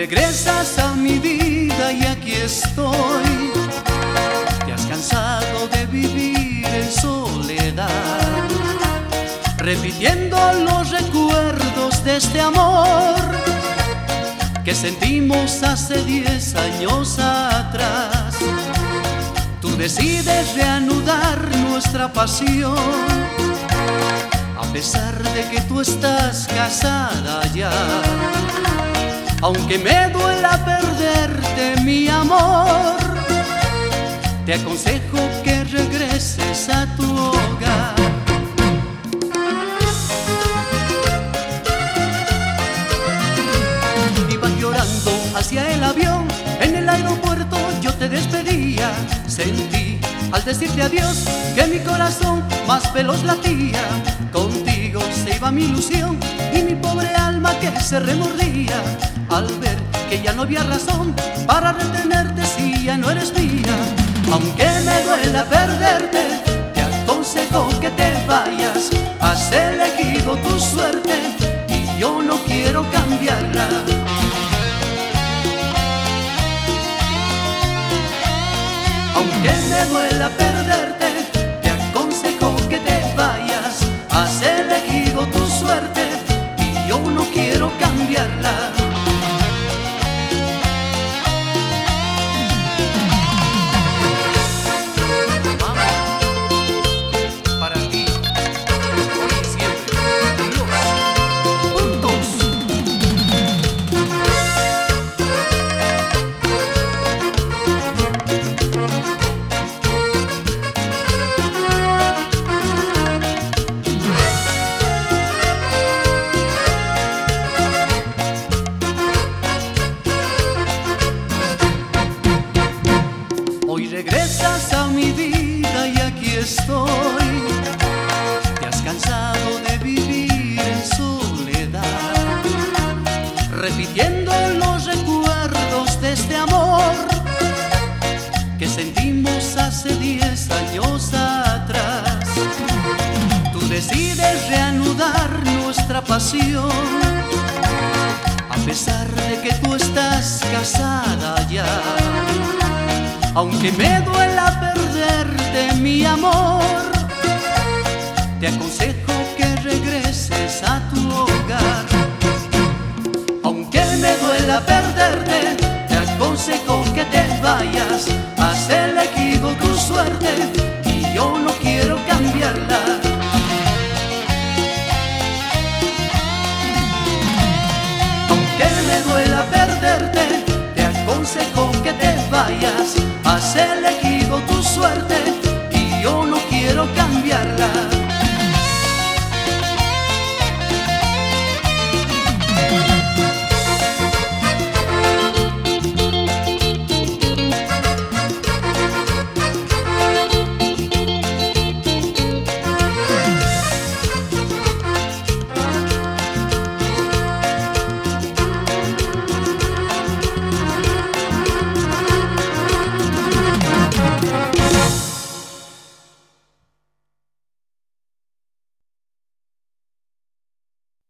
regresas a mi vida y aquí estoy. Te has cansado de vivir en soledad, repitiendo los recuerdos de este amor que sentimos hace 10 años atrás. Tú decides reanudar nuestra pasión, a pesar de que tú estás casada ya. Aunque me duela perderte, mi amor, te aconsejo que regreses a tu hogar. Iba llorando hacia el avión, en el aeropuerto yo te despedía. Sentí al decirte adiós que mi corazón más veloz latía. Contigo se iba mi ilusión y mi pobre alma que se remordía al ver que ya no había razón para retenerte si ya no eres mía. Aunque me duela perderte, te aconsejo que te vayas. Has elegido tu suerte y yo no quiero cambiarla. Aunque me duela perderte, te aconsejo que te vayas. Has elegido tu suerte y yo no quiero cambiarla. Hoy regresas a mi vida y aquí estoy. Te has cansado de vivir en soledad, repitiendo los recuerdos de este amor que sentimos hace 10 años atrás. Tú decides reanudar nuestra pasión, a pesar de que tú estás casada ya. Aunque me duela perderte, mi amor, te aconsejo que regreses a tu hogar. Aunque me duela perderte, te aconsejo que te vayas. Has elegido tu suerte y yo no quiero cambiarla. Aunque me duela perderte, te aconsejo que te vayas. Has elegido tu suerte y yo no quiero cambiarla.